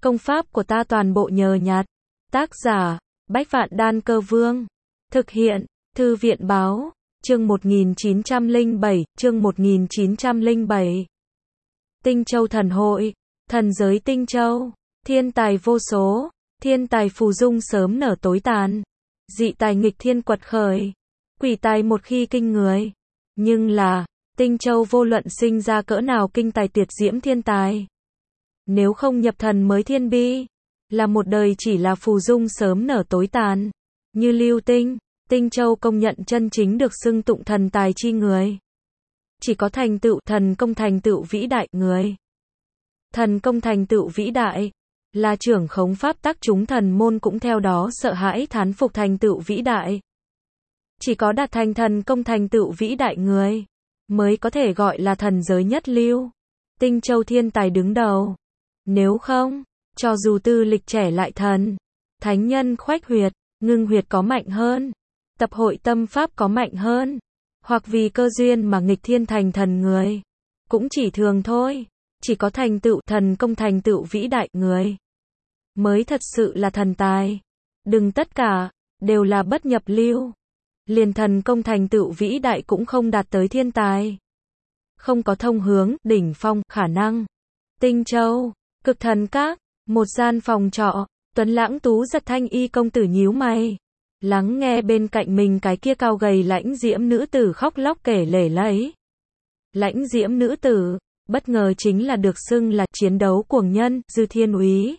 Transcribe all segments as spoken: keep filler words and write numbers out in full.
Công pháp của ta toàn bộ nhờ nhặt. Tác giả, Bách Vạn Đan Cơ Vương. Thực hiện, Thư viện Báo. Chương một nghìn chín trăm lẻ bảy, chương một nghìn chín trăm lẻ bảy. Tinh Châu Thần Hội, thần giới Tinh Châu, thiên tài vô số, thiên tài phù dung sớm nở tối tàn, dị tài nghịch thiên quật khởi, quỷ tài một khi kinh người. Nhưng là, Tinh Châu vô luận sinh ra cỡ nào kinh tài tuyệt diễm thiên tài, nếu không nhập thần mới thiên bi, là một đời chỉ là phù dung sớm nở tối tàn, như lưu tinh. Tinh Châu công nhận chân chính được xưng tụng thần tài chi người, chỉ có thành tựu thần công thành tựu vĩ đại người. Thần công thành tựu vĩ đại, là trưởng khống pháp tắc chúng thần môn cũng theo đó sợ hãi thán phục thành tựu vĩ đại. Chỉ có đạt thành thần công thành tựu vĩ đại người, mới có thể gọi là thần giới nhất lưu. Tinh Châu thiên tài đứng đầu. Nếu không, cho dù tư lịch trẻ lại thần, thánh nhân khoách huyệt, ngưng huyệt có mạnh hơn, tập hội tâm pháp có mạnh hơn, hoặc vì cơ duyên mà nghịch thiên thành thần người, cũng chỉ thường thôi. Chỉ có thành tựu thần công thành tựu vĩ đại người, mới thật sự là thần tài. Đừng tất cả, đều là bất nhập lưu. Liền thần công thành tựu vĩ đại cũng không đạt tới thiên tài. Không có thông hướng, đỉnh phong, khả năng. Tinh Châu, Cực Thần Các, một gian phòng trọ, Tuấn Lãng Tú giật Thanh Y công tử nhíu mày, lắng nghe bên cạnh mình cái kia cao gầy lãnh diễm nữ tử khóc lóc kể lể lấy. Lãnh diễm nữ tử, bất ngờ chính là được xưng là chiến đấu cuồng nhân, Dư Thiên Úy.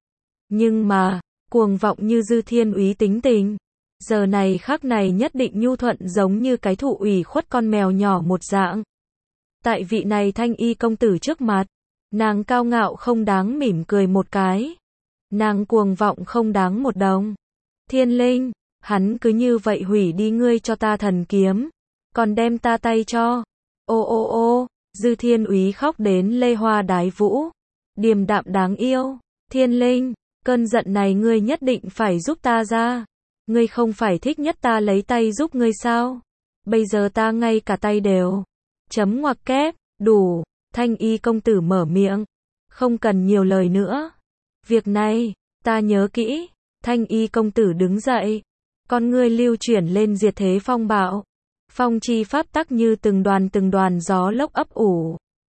Nhưng mà, cuồng vọng như Dư Thiên Úy tính tình, giờ này khắc này nhất định nhu thuận giống như cái thụ ủy khuất con mèo nhỏ một dạng. Tại vị này Thanh Y công tử trước mặt, nàng cao ngạo không đáng mỉm cười một cái. Nàng cuồng vọng không đáng một đồng. Thiên Linh, hắn cứ như vậy hủy đi ngươi cho ta thần kiếm, còn đem ta tay cho. Ô ô ô, Dư Thiên Úy khóc đến lê hoa đái vũ, điềm đạm đáng yêu. Thiên Linh, cơn giận này ngươi nhất định phải giúp ta ra. Ngươi không phải thích nhất ta lấy tay giúp ngươi sao? Bây giờ ta ngay cả tay đều. Chấm ngoặc kép, đủ. Thanh Y công tử mở miệng. Không cần nhiều lời nữa. Việc này, ta nhớ kỹ. Thanh Y công tử đứng dậy. Con ngươi lưu chuyển lên diệt thế phong bạo. Phong chi pháp tắc như từng đoàn từng đoàn gió lốc ấp ủ.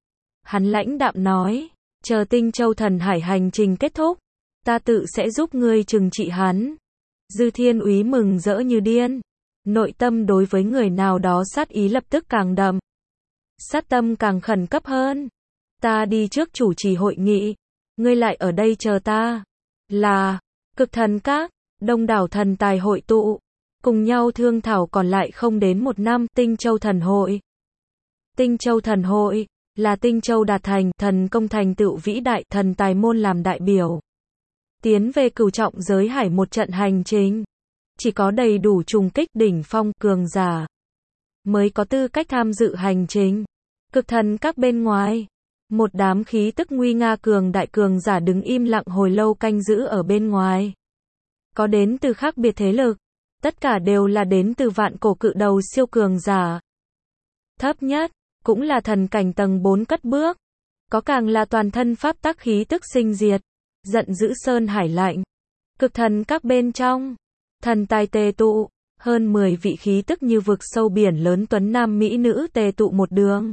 Hắn lãnh đạm nói. Chờ Tinh Châu thần hải hành trình kết thúc, ta tự sẽ giúp ngươi trừng trị hắn. Dư Thiên Úy mừng rỡ như điên. Nội tâm đối với người nào đó sát ý lập tức càng đậm. Sát tâm càng khẩn cấp hơn. Ta đi trước chủ trì hội nghị, ngươi lại ở đây chờ ta. Là, Cực Thần Các, đông đảo thần tài hội tụ, cùng nhau thương thảo còn lại không đến một năm Tinh Châu Thần Hội. Tinh Châu Thần Hội, là Tinh Châu đạt thành thần công thành tựu vĩ đại thần tài môn làm đại biểu. Tiến về cửu trọng giới hải một trận hành trình. Chỉ có đầy đủ trùng kích đỉnh phong cường giả mới có tư cách tham dự hành trình. Cực Thần Các bên ngoài, một đám khí tức nguy nga cường đại cường giả đứng im lặng hồi lâu canh giữ ở bên ngoài. Có đến từ khác biệt thế lực, tất cả đều là đến từ vạn cổ cự đầu siêu cường giả. Thấp nhất, cũng là thần cảnh tầng bốn cất bước. Có càng là toàn thân pháp tắc khí tức sinh diệt, giận dữ sơn hải lạnh. Cực Thần Các bên trong, thần tài tề tụ, hơn mười vị khí tức như vực sâu biển lớn tuấn nam mỹ nữ tề tụ một đường.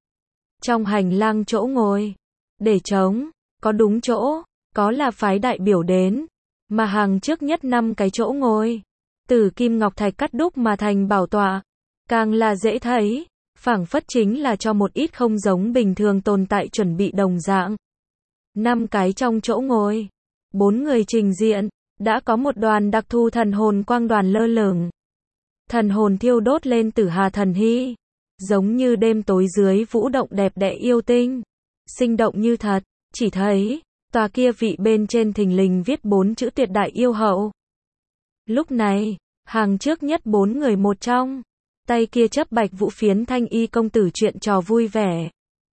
Trong hành lang chỗ ngồi, để trống, có đúng chỗ, có là phái đại biểu đến, mà hàng trước nhất năm cái chỗ ngồi, từ kim ngọc thạch cắt đúc mà thành bảo tọa, càng là dễ thấy, phảng phất chính là cho một ít không giống bình thường tồn tại chuẩn bị đồng dạng. Năm cái trong chỗ ngồi, bốn người trình diện, đã có một đoàn đặc thù thần hồn quang đoàn lơ lửng. Thần hồn thiêu đốt lên tử hà thần hy, giống như đêm tối dưới vũ động đẹp đẽ yêu tinh, sinh động như thật. Chỉ thấy, tòa kia vị bên trên thình lình viết bốn chữ tuyệt đại yêu hậu. Lúc này, hàng trước nhất bốn người một trong, tay kia chấp bạch vũ phiến Thanh Y công tử chuyện trò vui vẻ.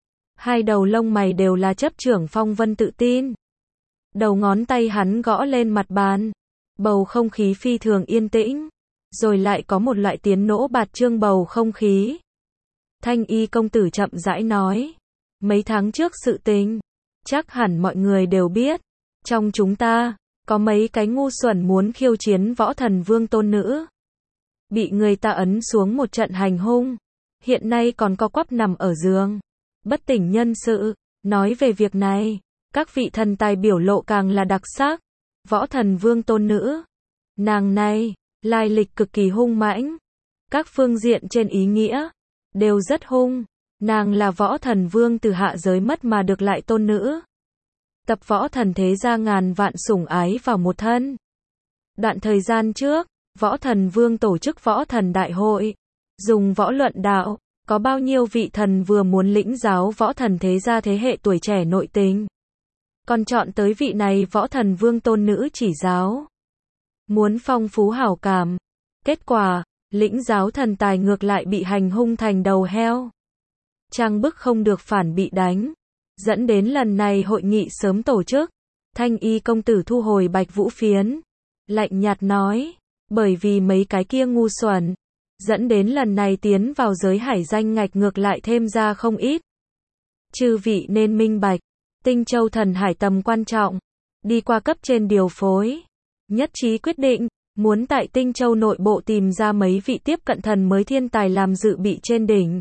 Hai đầu lông mày đều là chấp trưởng phong vân tự tin. Đầu ngón tay hắn gõ lên mặt bàn. Bầu không khí phi thường yên tĩnh. Rồi lại có một loại tiếng nỗ bạt trương bầu không khí. Thanh Y công tử chậm rãi nói. Mấy tháng trước sự tình, chắc hẳn mọi người đều biết. Trong chúng ta, có mấy cái ngu xuẩn muốn khiêu chiến võ thần vương tôn nữ. Bị người ta ấn xuống một trận hành hung. Hiện nay còn co quắp nằm ở giường. Bất tỉnh nhân sự. Nói về việc này, các vị thần tài biểu lộ càng là đặc sắc. Võ thần vương tôn nữ. Nàng này, lai lịch cực kỳ hung mãnh. Các phương diện trên ý nghĩa, đều rất hung. Nàng là võ thần vương từ hạ giới mất mà được lại tôn nữ. Tập võ thần thế gia ngàn vạn sủng ái vào một thân. Đoạn thời gian trước, võ thần vương tổ chức võ thần đại hội. Dùng võ luận đạo, có bao nhiêu vị thần vừa muốn lĩnh giáo võ thần thế gia thế hệ tuổi trẻ nội tình. Còn chọn tới vị này võ thần vương tôn nữ chỉ giáo. Muốn phong phú hảo cảm. Kết quả, lĩnh giáo thần tài ngược lại bị hành hung thành đầu heo. Trang bức không được phản bị đánh. Dẫn đến lần này hội nghị sớm tổ chức. Thanh y công tử thu hồi bạch vũ phiến. Lạnh nhạt nói. Bởi vì mấy cái kia ngu xuẩn. Dẫn đến lần này tiến vào giới hải danh ngạch ngược lại thêm ra không ít. Chư vị nên minh bạch. Tinh Châu thần hải tầm quan trọng. Đi qua cấp trên điều phối. Nhất trí quyết định. Muốn tại Tinh Châu nội bộ tìm ra mấy vị tiếp cận thần mới thiên tài làm dự bị trên đỉnh.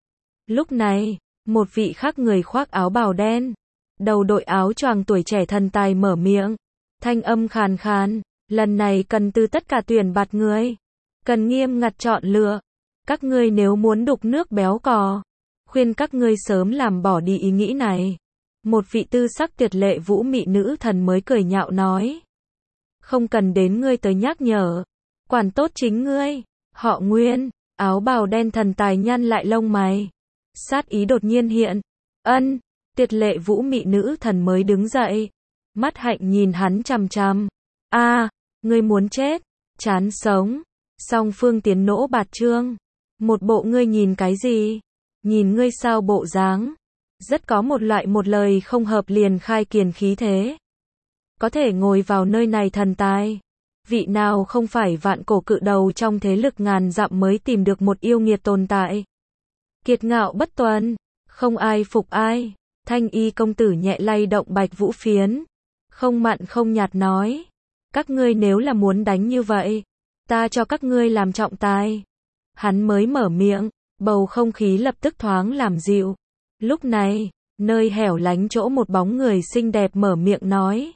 Lúc này, một vị khác người khoác áo bào đen, đầu đội áo choàng tuổi trẻ thần tài mở miệng, thanh âm khàn khàn, lần này cần từ tất cả tuyển bạt người, cần nghiêm ngặt chọn lựa, các ngươi nếu muốn đục nước béo cò, khuyên các ngươi sớm làm bỏ đi ý nghĩ này. Một vị tư sắc tuyệt lệ vũ mị nữ thần mới cười nhạo nói, không cần đến ngươi tới nhắc nhở, quản tốt chính ngươi. Họ Nguyên, áo bào đen thần tài nhăn lại lông mày. Sát ý đột nhiên hiện. Ân, tuyệt lệ vũ mị nữ thần mới đứng dậy. Mắt hạnh nhìn hắn chằm chằm. A, à, ngươi muốn chết, chán sống. Song phương tiến nỗ bạt trương. Một bộ ngươi nhìn cái gì? Nhìn ngươi sao bộ dáng? Rất có một loại một lời không hợp liền khai kiền khí thế. Có thể ngồi vào nơi này thần tài. Vị nào không phải vạn cổ cự đầu trong thế lực ngàn dặm mới tìm được một yêu nghiệt tồn tại. Kiệt ngạo bất tuân, không ai phục ai. Thanh y công tử nhẹ lay động bạch vũ phiến. Không mặn không nhạt nói. Các ngươi nếu là muốn đánh như vậy, ta cho các ngươi làm trọng tài. Hắn mới mở miệng, bầu không khí lập tức thoáng làm dịu. Lúc này, nơi hẻo lánh chỗ một bóng người xinh đẹp mở miệng nói.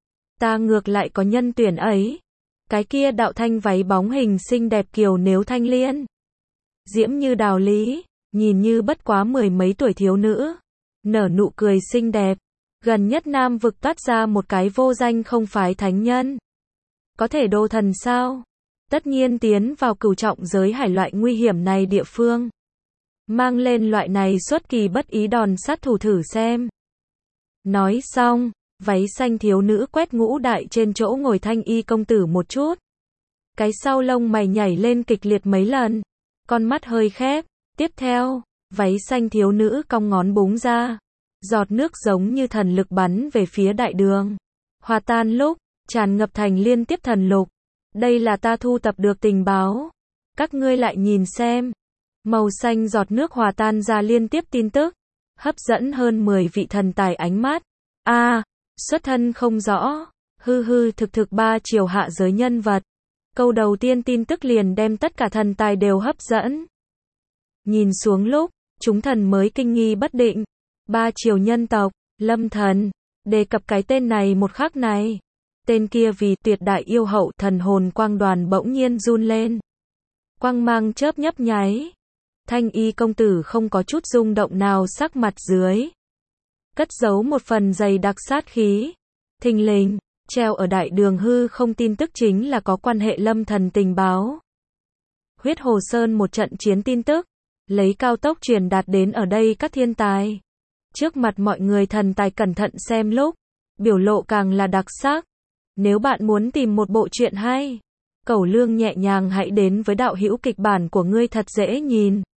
Ta ngược lại có nhân tuyển ấy. Cái kia đạo thanh váy bóng hình xinh đẹp kiều nếu thanh liên. Diễm như đào lý, nhìn như bất quá mười mấy tuổi thiếu nữ. Nở nụ cười xinh đẹp. Gần nhất Nam vực toát ra một cái vô danh không phái thánh nhân. Có thể đô thần sao? Tất nhiên tiến vào cửu trọng giới hải loại nguy hiểm này địa phương. Mang lên loại này xuất kỳ bất ý đòn sát thủ thử xem. Nói xong, váy xanh thiếu nữ quét ngũ đại trên chỗ ngồi thanh y công tử một chút. Cái sau lông mày nhảy lên kịch liệt mấy lần. Con mắt hơi khép. Tiếp theo, váy xanh thiếu nữ cong ngón búng ra. Giọt nước giống như thần lực bắn về phía đại đường. Hòa tan lúc, tràn ngập thành liên tiếp thần lục. Đây là ta thu tập được tình báo. Các ngươi lại nhìn xem. Màu xanh giọt nước hòa tan ra liên tiếp tin tức. Hấp dẫn hơn mười vị thần tài ánh mắt. A, à, xuất thân không rõ. Hư hư thực thực ba chiều hạ giới nhân vật. Câu đầu tiên tin tức liền đem tất cả thần tài đều hấp dẫn. Nhìn xuống lúc, chúng thần mới kinh nghi bất định. Ba chiều nhân tộc, Lâm Thần, đề cập cái tên này một khắc này. Tên kia vì tuyệt đại yêu hậu thần hồn quang đoàn bỗng nhiên run lên. Quang mang chớp nhấp nháy. Thanh y công tử không có chút rung động nào sắc mặt dưới. Cất giấu một phần dày đặc sát khí. Thình lình, treo ở đại đường hư không tin tức chính là có quan hệ Lâm Thần tình báo. Huyết Hồ Sơn một trận chiến tin tức. Lấy cao tốc truyền đạt đến ở đây các thiên tài. Trước mặt mọi người thần tài cẩn thận xem lúc. Biểu lộ càng là đặc sắc. Nếu bạn muốn tìm một bộ truyện hay, Cẩu Lương nhẹ nhàng hãy đến với đạo hữu kịch bản của ngươi thật dễ nhìn.